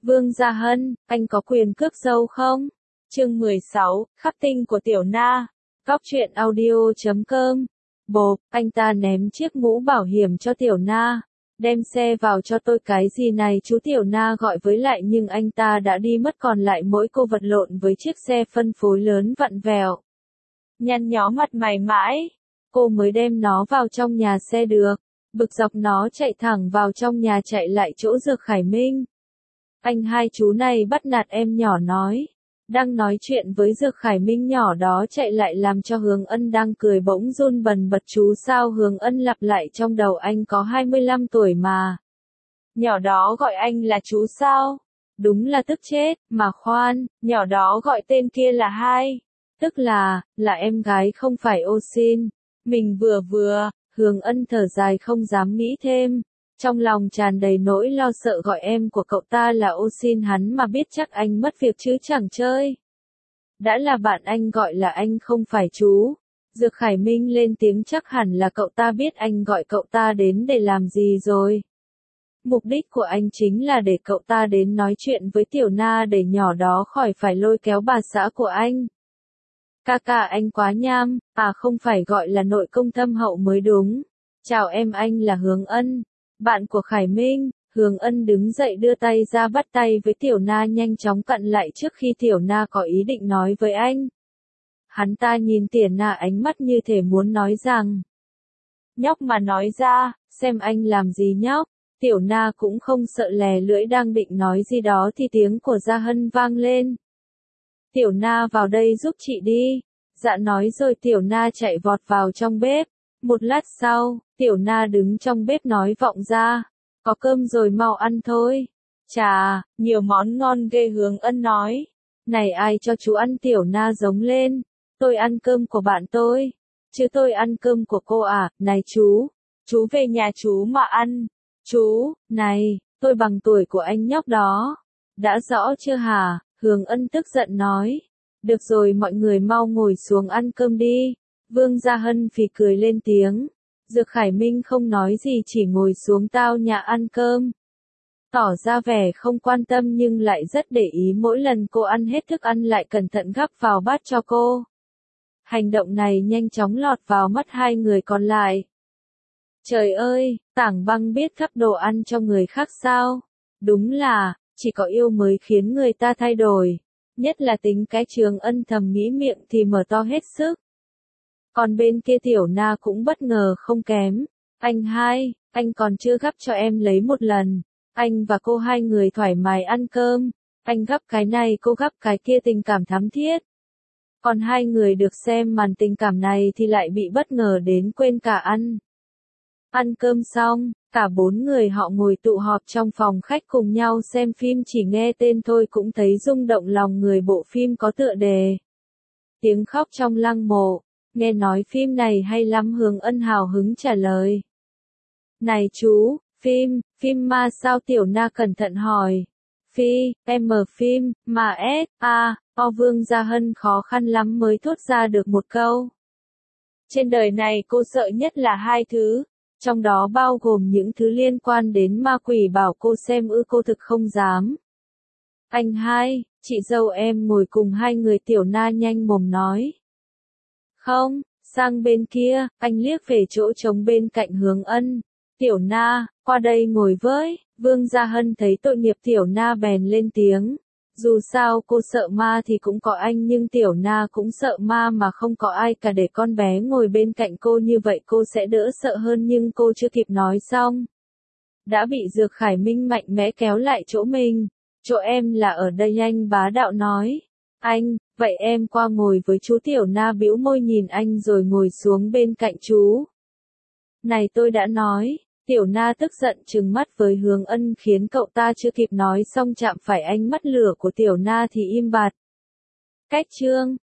Vương Gia Hân, anh có quyền cướp dâu không? Chương 16, khắc tinh của Tiểu Na. Góc truyện audio.com. Bộp, anh ta ném chiếc mũ bảo hiểm cho Tiểu Na. Đem xe vào cho tôi cái gì này chú Tiểu Na gọi với lại nhưng anh ta đã đi mất còn lại mỗi cô vật lộn với chiếc xe phân phối lớn vặn vẹo. Nhăn nhó mặt mày mãi. Cô mới đem nó vào trong nhà xe được. Bực dọc nó chạy thẳng vào trong nhà chạy lại chỗ Dược Khải Minh. Anh hai chú này bắt nạt em nhỏ nói. Đang nói chuyện với Dược Khải Minh nhỏ đó chạy lại làm cho Hướng Ân đang cười bỗng run bần bật chú sao Hướng Ân lặp lại trong đầu anh có 25 tuổi mà. Nhỏ đó gọi anh là chú sao? Đúng là tức chết, mà khoan, nhỏ đó gọi tên kia là hai. Tức là em gái không phải ô xin. Mình vừa, Hướng Ân thở dài không dám nghĩ thêm. Trong lòng tràn đầy nỗi lo sợ gọi em của cậu ta là ô xin hắn mà biết chắc anh mất việc chứ chẳng chơi. Đã là bạn anh gọi là anh không phải chú. Dược Khải Minh lên tiếng chắc hẳn là cậu ta biết anh gọi cậu ta đến để làm gì rồi. Mục đích của anh chính là để cậu ta đến nói chuyện với Tiểu Na để nhỏ đó khỏi phải lôi kéo bà xã của anh. Ca anh quá nham, không phải gọi là nội công thâm hậu mới đúng. Chào em anh là Hướng Ân. Bạn của Khải Minh. Hướng Ân đứng dậy đưa tay ra bắt tay với Tiểu Na nhanh chóng cận lại trước khi Tiểu Na có ý định nói với anh. Hắn ta nhìn Tiểu Na ánh mắt như thể muốn nói rằng. Nhóc mà nói ra, xem anh làm gì nhóc. Tiểu Na cũng không sợ lè lưỡi đang định nói gì đó thì tiếng của Gia Hân vang lên. Tiểu Na vào đây giúp chị đi. Dạ nói rồi Tiểu Na chạy vọt vào trong bếp. Một lát sau, Tiểu Na đứng trong bếp nói vọng ra. Có cơm rồi mau ăn thôi. Chà, nhiều món ngon ghê Hướng Ân nói. Này ai cho chú ăn Tiểu Na giống lên. Tôi ăn cơm của bạn tôi. Chứ tôi ăn cơm của cô à, này chú về nhà chú mà ăn. Chú, này, tôi bằng tuổi của anh nhóc đó. Đã rõ chưa hả? Hướng Ân tức giận nói. Được rồi mọi người mau ngồi xuống ăn cơm đi. Vương Gia Hân phì cười lên tiếng. Dược Khải Minh không nói gì chỉ ngồi xuống tao nhà ăn cơm. Tỏ ra vẻ không quan tâm nhưng lại rất để ý mỗi lần cô ăn hết thức ăn lại cẩn thận gắp vào bát cho cô. Hành động này nhanh chóng lọt vào mắt hai người còn lại. Trời ơi, Tảng Băng biết gắp đồ ăn cho người khác sao? Đúng là, chỉ có yêu mới khiến người ta thay đổi. Nhất là tính cái Trường Ân thầm nghĩ miệng thì mở to hết sức. Còn bên kia Tiểu Na cũng bất ngờ không kém. Anh hai, anh còn chưa gắp cho em lấy một lần. Anh và cô hai người thoải mái ăn cơm. Anh gắp cái này cô gắp cái kia tình cảm thắm thiết. Còn hai người được xem màn tình cảm này thì lại bị bất ngờ đến quên cả ăn. Ăn cơm xong, cả bốn người họ ngồi tụ họp trong phòng khách cùng nhau xem phim chỉ nghe tên thôi cũng thấy rung động lòng người bộ phim có tựa đề. Tiếng khóc trong lăng mộ. Nghe nói phim này hay lắm Hướng Ân hào hứng trả lời. Này chú, phim ma sao Tiểu Na cẩn thận hỏi. Phim, mà Vương Gia Hân khó khăn lắm mới thốt ra được một câu. Trên đời này cô sợ nhất là hai thứ. Trong đó bao gồm những thứ liên quan đến ma quỷ bảo cô xem cô thực không dám. Anh hai, chị dâu em ngồi cùng hai người Tiểu Na nhanh mồm nói. Không, sang bên kia, anh liếc về chỗ trống bên cạnh Hướng Ân. Tiểu Na, qua đây ngồi với. Vương Gia Hân thấy tội nghiệp Tiểu Na bèn lên tiếng. Dù sao cô sợ ma thì cũng có anh nhưng Tiểu Na cũng sợ ma mà không có ai cả để con bé ngồi bên cạnh cô như vậy cô sẽ đỡ sợ hơn nhưng cô chưa kịp nói xong. Đã bị Dược Khải Minh mạnh mẽ kéo lại chỗ mình. Chỗ em là ở đây anh bá đạo nói. Anh, vậy em qua ngồi với chú. Tiểu Na bĩu môi nhìn anh rồi ngồi xuống bên cạnh chú. Này tôi đã nói. Tiểu Na tức giận trừng mắt với Hướng Ân khiến cậu ta chưa kịp nói xong chạm phải ánh mắt lửa của Tiểu Na thì im bặt. Cách chương